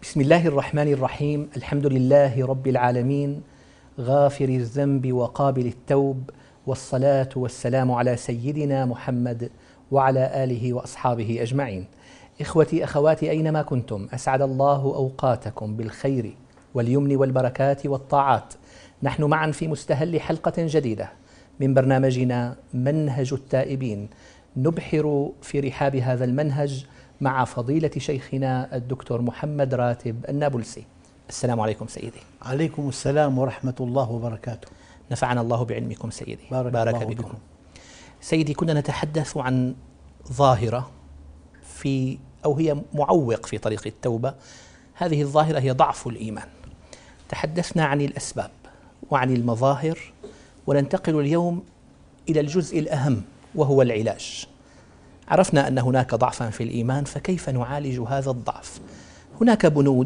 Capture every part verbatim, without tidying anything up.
بسم الله الرحمن الرحيم. الحمد لله رب العالمين، غافر الذنب وقابل التوب، والصلاة والسلام على سيدنا محمد وعلى آله وأصحابه أجمعين. إخوتي أخواتي أينما كنتم، أسعد الله أوقاتكم بالخير واليمن والبركات والطاعات. نحن معا في مستهل حلقة جديدة من برنامجنا منهج التائبين، نبحر في رحاب هذا المنهج مع فضيلة شيخنا الدكتور محمد راتب النابلسي. السلام عليكم سيدي. عليكم السلام ورحمة الله وبركاته. نفعنا الله بعلمكم سيدي. بارك, بارك الله بكم. بكم سيدي، كنا نتحدث عن ظاهرة في أو هي معوق في طريق التوبة. هذه الظاهرة هي ضعف الإيمان. تحدثنا عن الأسباب وعن المظاهر، وننتقل اليوم إلى الجزء الأهم وهو العلاج. عرفنا أن هناك ضعفا في الإيمان، فكيف نعالج هذا الضعف؟ هناك بنود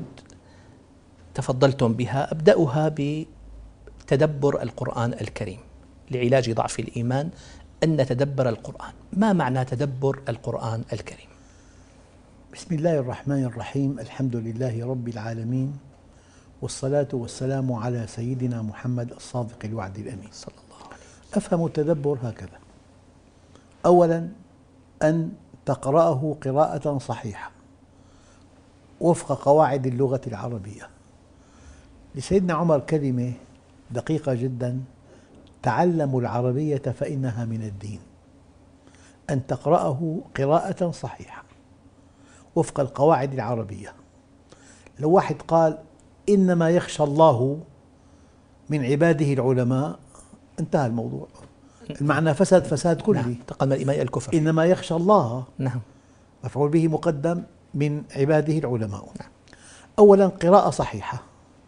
تفضلتم بها، أبدأها بتدبر القرآن الكريم لعلاج ضعف الإيمان، أن نتدبر القرآن. ما معنى تدبر القرآن الكريم؟ بسم الله الرحمن الرحيم. الحمد لله رب العالمين، والصلاة والسلام على سيدنا محمد الصادق الوعد الأمين صلى الله عليه وسلم. أفهم التدبر هكذا: أولا أن تقرأه قراءة صحيحة وفق قواعد اللغة العربية. لسيدنا عمر كلمة دقيقة جدا: تعلموا العربية فإنها من الدين. أن تقرأه قراءة صحيحة وفق القواعد العربية. لو واحد قال إنما يخشى الله من عباده العلماء، انتهى الموضوع، المعنى فسد فساد كلي. نعم. تقدم الإيمان الكفر. إنما يخشى الله، نعم، مفعول به مقدم، من عباده العلماء. نعم. أولا قراءة صحيحة.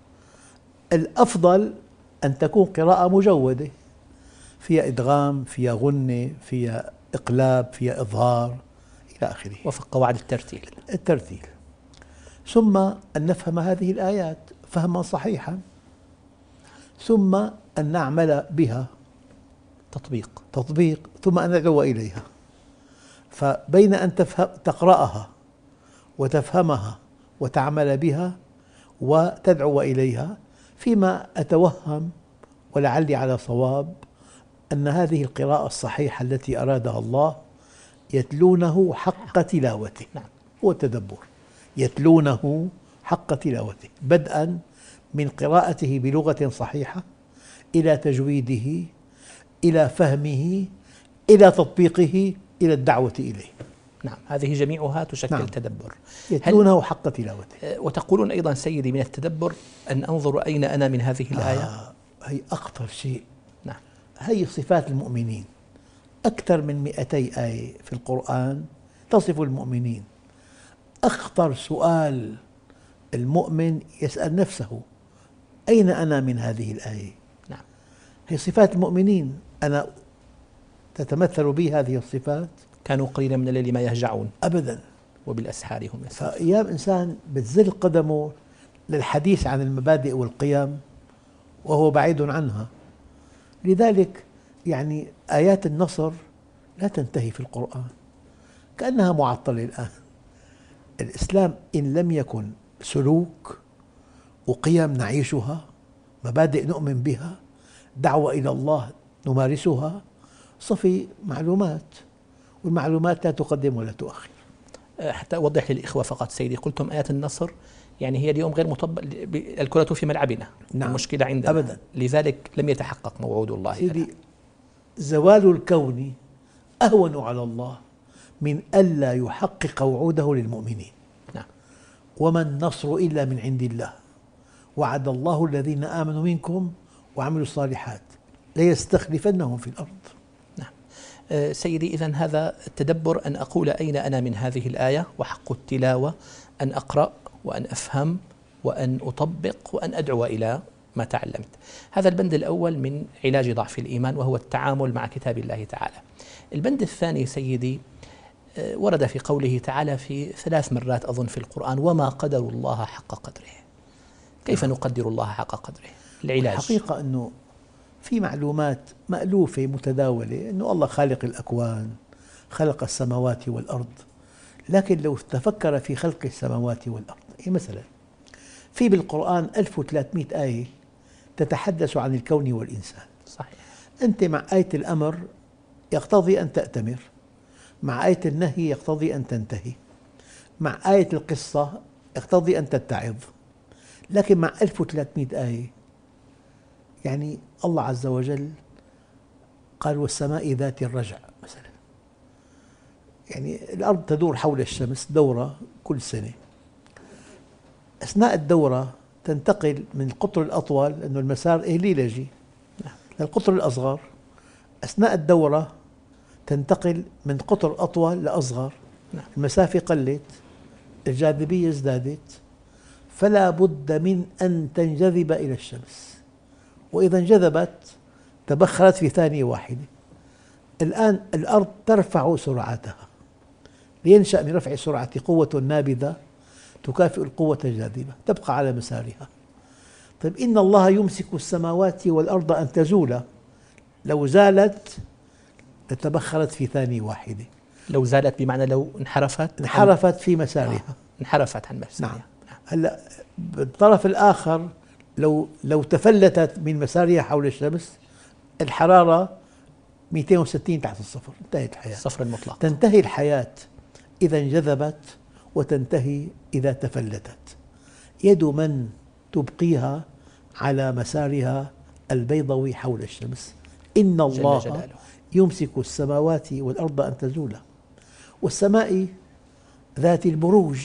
الأفضل أن تكون قراءة مجودة، فيها إدغام، فيها غنة، فيها إقلاب، فيها إظهار إلى آخره، وفق قواعد الترتيل. الترتيل. ثم أن نفهم هذه الآيات فهما صحيحا، ثم أن نعمل بها تطبيق تطبيق، ثم أن ندعو إليها. فبين أن تقرأها وتفهمها وتعمل بها وتدعو إليها، فيما أتوهم ولعلي على صواب أن هذه القراءة الصحيحة التي أرادها الله يتلونه حق تلاوته. نعم. هو التدبر، يتلونه حق تلاوته، بدءا من قراءته بلغة صحيحة إلى تجويده، إلى فهمه، إلى تطبيقه، إلى الدعوة إليه. نعم، هذه جميعها تشكل نعم. تدبر، يتلونه حق تلاوته. وتقولون أيضا سيدي من التدبر أن أنظر أين أنا من هذه الآية. آه هي أخطر شيء. نعم. هي صفات المؤمنين. أكثر من مئتي آية في القرآن تصف المؤمنين. أخطر سؤال المؤمن يسأل نفسه: أين أنا من هذه الآية؟ نعم. هي صفات المؤمنين. أنا تتمثل بي هذه الصفات. كانوا قليلا من الليل ما يهجعون أبدا، وبالأسحار هم يستغفرون. فأيام إنسان بتزل قدمه للحديث عن المبادئ والقيم وهو بعيد عنها. لذلك يعني آيات النصر لا تنتهي في القرآن، كأنها معطلة الآن. الإسلام إن لم يكن سلوك وقيم نعيشها، مبادئ نؤمن بها، دعوة إلى الله نمارسها، صفي معلومات، والمعلومات لا تقدم ولا تؤخر. حتى أوضح للإخوة فقط سيدي، قلتم آيات النصر، يعني هي اليوم غير مطبق، الكرة في ملعبنا. نعم. المشكلة عندنا أبدا. لذلك لم يتحقق موعود الله. سيدي، زوال الكون أهون على الله من ألا يحقق وعوده للمؤمنين. نعم. وما النصر إلا من عند الله، وعد الله الذين آمنوا منكم وعملوا الصالحات ليستخلفنهم في الأرض. نعم. أه سيدي، إذن هذا التدبر، أن أقول أين أنا من هذه الآية، وحق التلاوة أن أقرأ وأن أفهم وأن أطبق وأن أدعو إلى ما تعلمت. هذا البند الأول من علاج ضعف الإيمان، وهو التعامل مع كتاب الله تعالى. البند الثاني سيدي أه ورد في قوله تعالى في ثلاث مرات أظن في القرآن: وما قدر الله حق قدره. كيف نقدر الله حق قدره؟ العلاج. الحقيقة أنه في معلومات مألوفة متداولة أنه الله خالق الأكوان، خلق السماوات والأرض، لكن لو تفكر في خلق السماوات والأرض، مثلا في بالقرآن ألف وثلاثمئة آية تتحدث عن الكون والإنسان. صحيح. أنت مع آية الأمر يقتضي أن تأتمر، مع آية النهي يقتضي أن تنتهي، مع آية القصة يقتضي أن تتعظ. لكن مع ألف وثلاثمئة آية يعني الله عز وجل قال والسماء ذات الرجع مثلا، يعني الأرض تدور حول الشمس دورة كل سنة، أثناء الدورة تنتقل من القطر الأطول لأنه المسار إهليلجي للقطر الأصغر، أثناء الدورة تنتقل من قطر أطول لأصغر، المسافة قلت، الجاذبية ازدادت، فلا بد من أن تنجذب إلى الشمس، وإذا انجذبت تبخرت في ثانية واحدة. الآن الأرض ترفع سرعتها، لينشأ من رفع السرعة قوة نابذة تكافئ القوة الجاذبة، تبقى على مسارها. طيب إن الله يمسك السماوات والأرض أن تزولا، لو زالت لتبخرت في ثانية واحدة. لو زالت بمعنى لو انحرفت انحرفت في مسارها. آه. انحرفت عن مسارها. نعم. هلا بالطرف الآخر لو لو تفلتت من مسارها حول الشمس الحرارة مئتين وستين تحت الصفر، انتهت الحياة. الصفر المطلق. تنتهي الحياة إذا انجذبت وتنتهي إذا تفلتت. يد من تبقيها على مسارها البيضوي حول الشمس. إن الله يمسك السماوات والأرض أن تزولا. والسماء ذات البروج،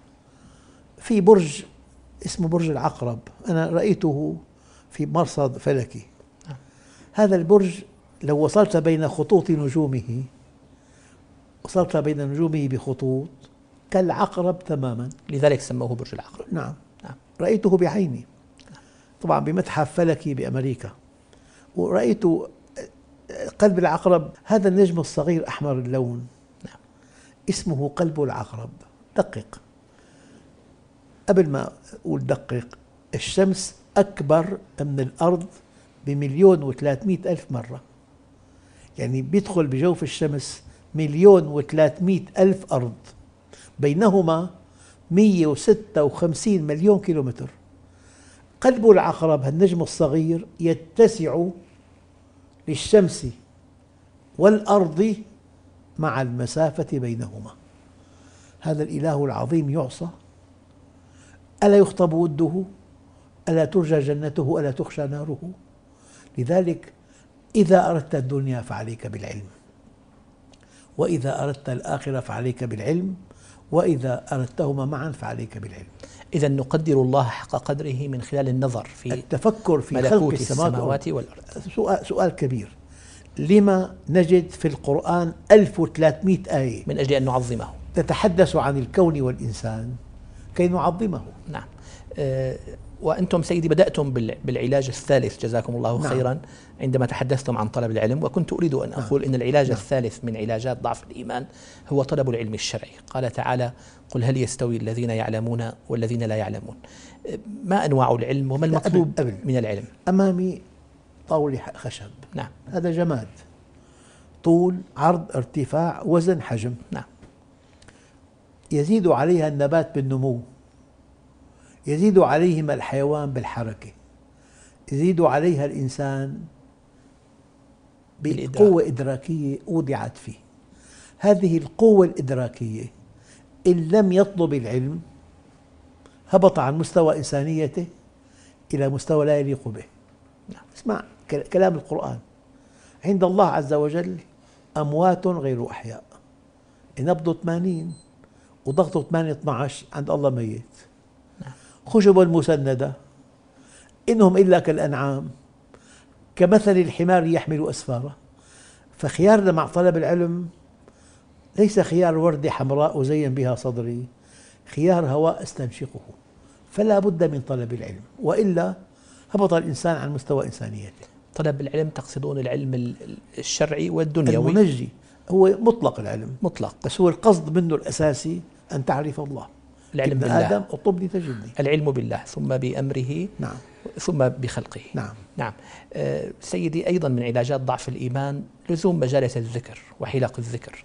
في برج اسمه برج العقرب، أنا رأيته في مرصد فلكي. هذا البرج لو وصلت بين خطوط نجومه، وصلت بين نجومه بخطوط كالعقرب تماما، لذلك سموه برج العقرب. نعم. نعم. رأيته بعيني، طبعا بمتحف فلكي بأمريكا، ورأيت قلب العقرب. هذا النجم الصغير أحمر اللون، نعم. اسمه قلب العقرب. دقق، قبل ما أقول دقق، الشمس أكبر من الأرض بمليون وثلاثمئة ألف مرة، يعني بيدخل بجوف الشمس مليون وثلاثمئة ألف أرض، بينهما مئة وستة وخمسين مليون كيلومتر. قلب العقرب هالنجم الصغير يتسع للشمس والأرض مع المسافة بينهما. هذا الإله العظيم يعصى؟ ألا يخطب وده؟ ألا ترجى جنته؟ ألا تخشى ناره؟ لذلك إذا أردت الدنيا فعليك بالعلم، وإذا أردت الآخرة فعليك بالعلم، وإذا أردتهما معا فعليك بالعلم. إذا نقدر الله حق قدره من خلال النظر في التفكر في خلق السماوات والأرض. سؤال, سؤال كبير، لما نجد في القرآن ألف وثلاثمئة آية من أجل أن نعظمه تتحدث عن الكون والإنسان كي نعظمه؟ نعم. أه وأنتم سيدي بدأتم بالعلاج الثالث جزاكم الله نعم. خيرا عندما تحدثتم عن طلب العلم، وكنت أريد أن أقول نعم. إن العلاج نعم. الثالث من علاجات ضعف الإيمان هو طلب العلم الشرعي. قال تعالى: قل هل يستوي الذين يعلمون والذين لا يعلمون. ما أنواع العلم وما المطلوب أبل أبل. من العلم؟ أمامي طاولة خشب، نعم. هذا جماد، طول عرض ارتفاع وزن حجم، نعم. يزيد عليها النبات بالنمو، يزيد عليهما الحيوان بالحركة، يزيد عليها الإنسان بقوة إدراكية أودعت فيه. هذه القوة الإدراكية إن لم يطلب العلم هبط عن مستوى إنسانيته إلى مستوى لا يليق به. اسمع كلام القرآن: عند الله عز وجل أموات غير أحياء، نبضه ثمانين وضغطه ثمانية اثني عشر، عند الله ميت. خشب مسندة إنهم إلا كالأنعام كمثل الحمار يحمل أسفاره. فخيارنا مع طلب العلم ليس خيار وردة حمراء أزين بها صدري، خيار هواء استنشقه. فلا بد من طلب العلم، وإلا هبط الإنسان عن مستوى إنسانيته. طلب العلم تقصدون العلم الشرعي والدنيوي؟ المنجي هو مطلق العلم، مطلق، بس هو القصد منه الأساسي أن تعرف الله. العلم بالله. آدم اطلبني تجدني. العلم بالله ثم بأمره، نعم. ثم بخلقه. نعم. نعم. أه سيدي، أيضا من علاجات ضعف الإيمان لزوم مجالس الذكر وحلق الذكر،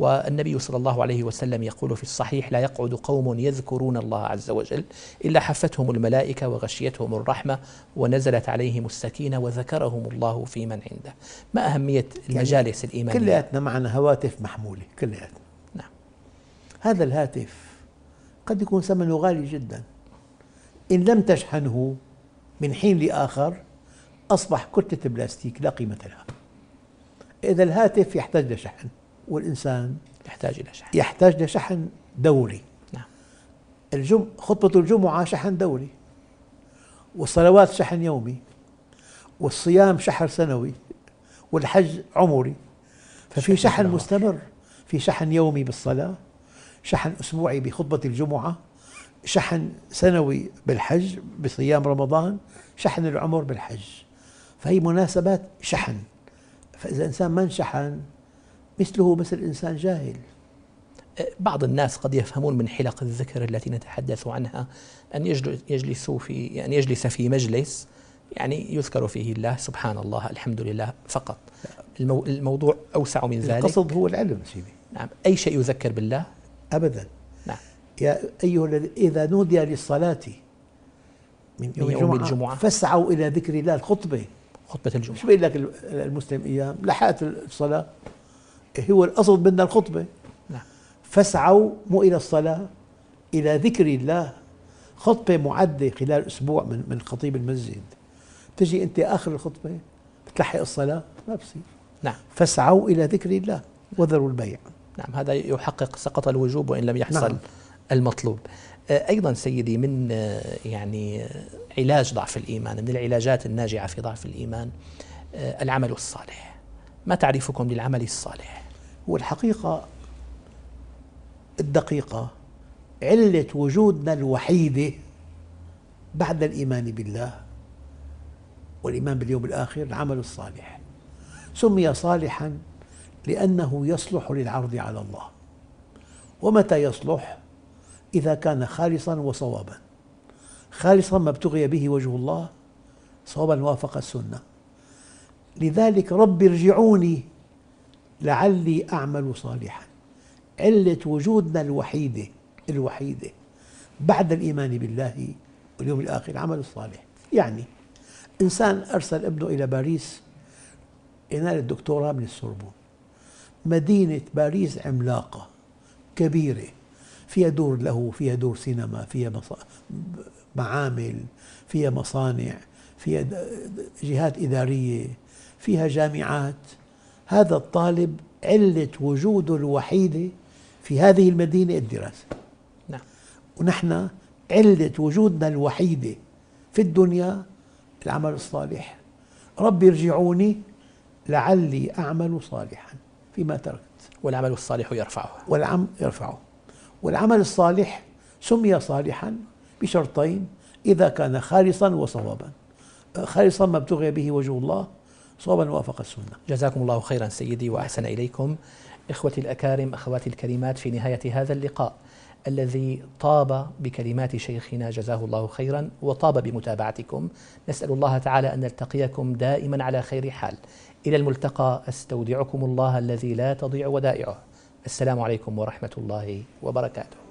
والنبي صلى الله عليه وسلم يقول في الصحيح: لا يقعد قوم يذكرون الله عز وجل إلا حفتهم الملائكة وغشيتهم الرحمة ونزلت عليهم السكينة وذكرهم الله في من عنده. ما أهمية المجالس يعني الإيمانية؟ كلياتنا معنا هواتف محمولة كلياتنا. نعم. هذا الهاتف قد يكون ثمنه غالي جدا، إن لم تشحنه من حين لآخر أصبح كتلة بلاستيك لا قيمة لها. إذا الهاتف يحتاج لشحن، والإنسان يحتاج إلى شحن يحتاج لشحن دوري. نعم. الجم... خطبة الجمعة شحن دوري، والصلوات شحن يومي، والصيام شحن سنوي، والحج عمري. ففي شحن مستمر، في شحن يومي بالصلاة، شحن أسبوعي بخطبة الجمعة، شحن سنوي بالحج بصيام رمضان، شحن العمر بالحج. فهي مناسبات شحن. فإذا إنسان ما انشحن مثله مثل إنسان جاهل. بعض الناس قد يفهمون من حلق الذكر التي نتحدث عنها أن يجلسوا في يعني يجلس في مجلس يعني يذكر فيه الله، سبحان الله، الحمد لله فقط. المو الموضوع أوسع من ذلك. القصد هو العلم سيدي. نعم. أي شيء يذكر بالله؟ أبدا. نعم. يا أيها الذين إذا نودي للصلاة من يوم, يوم الجمعة, الجمعة فاسعوا إلى ذكر الله. الخطبة خطبة الجمعة. شو بيقول لك المسلم أيام لحقت الصلاة؟ هو القصد بدنا الخطبة. نعم. فاسعوا مو إلى الصلاة، إلى ذكر الله. خطبة معدة خلال أسبوع من من خطيب المسجد، تجي أنت آخر الخطبة بتلحق الصلاة؟ ما بصير. نعم. فاسعوا إلى ذكر الله وذروا البيع. نعم. هذا يحقق سقط الوجوب وإن لم يحصل نعم. المطلوب. أيضا سيدي، من يعني علاج ضعف الإيمان، من العلاجات الناجعة في ضعف الإيمان العمل الصالح. ما تعريفكم للعمل الصالح؟ هو الحقيقة الدقيقة علة وجودنا الوحيدة بعد الإيمان بالله والإيمان باليوم الآخر العمل الصالح. سمي صالحا لأنه يصلح للعرض على الله. ومتى يصلح؟ إذا كان خالصا وصوابا. خالصا ما ابتغي به وجه الله، صوابا وافق السنة. لذلك رب ارجعوني لعلي أعمل صالحا. علة وجودنا الوحيدة الوحيدة بعد الإيمان بالله واليوم الآخر العمل الصالح. يعني إنسان أرسل ابنه إلى باريس ينال الدكتوراه من السوربون. مدينة باريس عملاقة كبيرة، فيها دور له، فيها دور سينما، فيها معامل، فيها مصانع، فيها جهات إدارية، فيها جامعات. هذا الطالب علة وجوده الوحيدة في هذه المدينة الدراسة. نعم. ونحن علة وجودنا الوحيدة في الدنيا العمل الصالح. رب ارجعوني لعلي أعمل صالحا فيما تركت. والعمل الصالح يرفعه. والعمل يرفعه. والعمل الصالح سمي صالحا بشرطين: إذا كان خالصا وصوابا. خالصا ما ابتغي به وجه الله، صوابا وافق السنة. جزاكم الله خيرا سيدي وأحسن إليكم. إخوتي الأكارم، أخواتي الكريمات، في نهاية هذا اللقاء الذي طاب بكلمات شيخنا جزاه الله خيرا وطاب بمتابعتكم، نسأل الله تعالى أن نلتقيكم دائما على خير حال. إلى الملتقى، أستودعكم الله الذي لا تضيع ودائعه. السلام عليكم ورحمة الله وبركاته.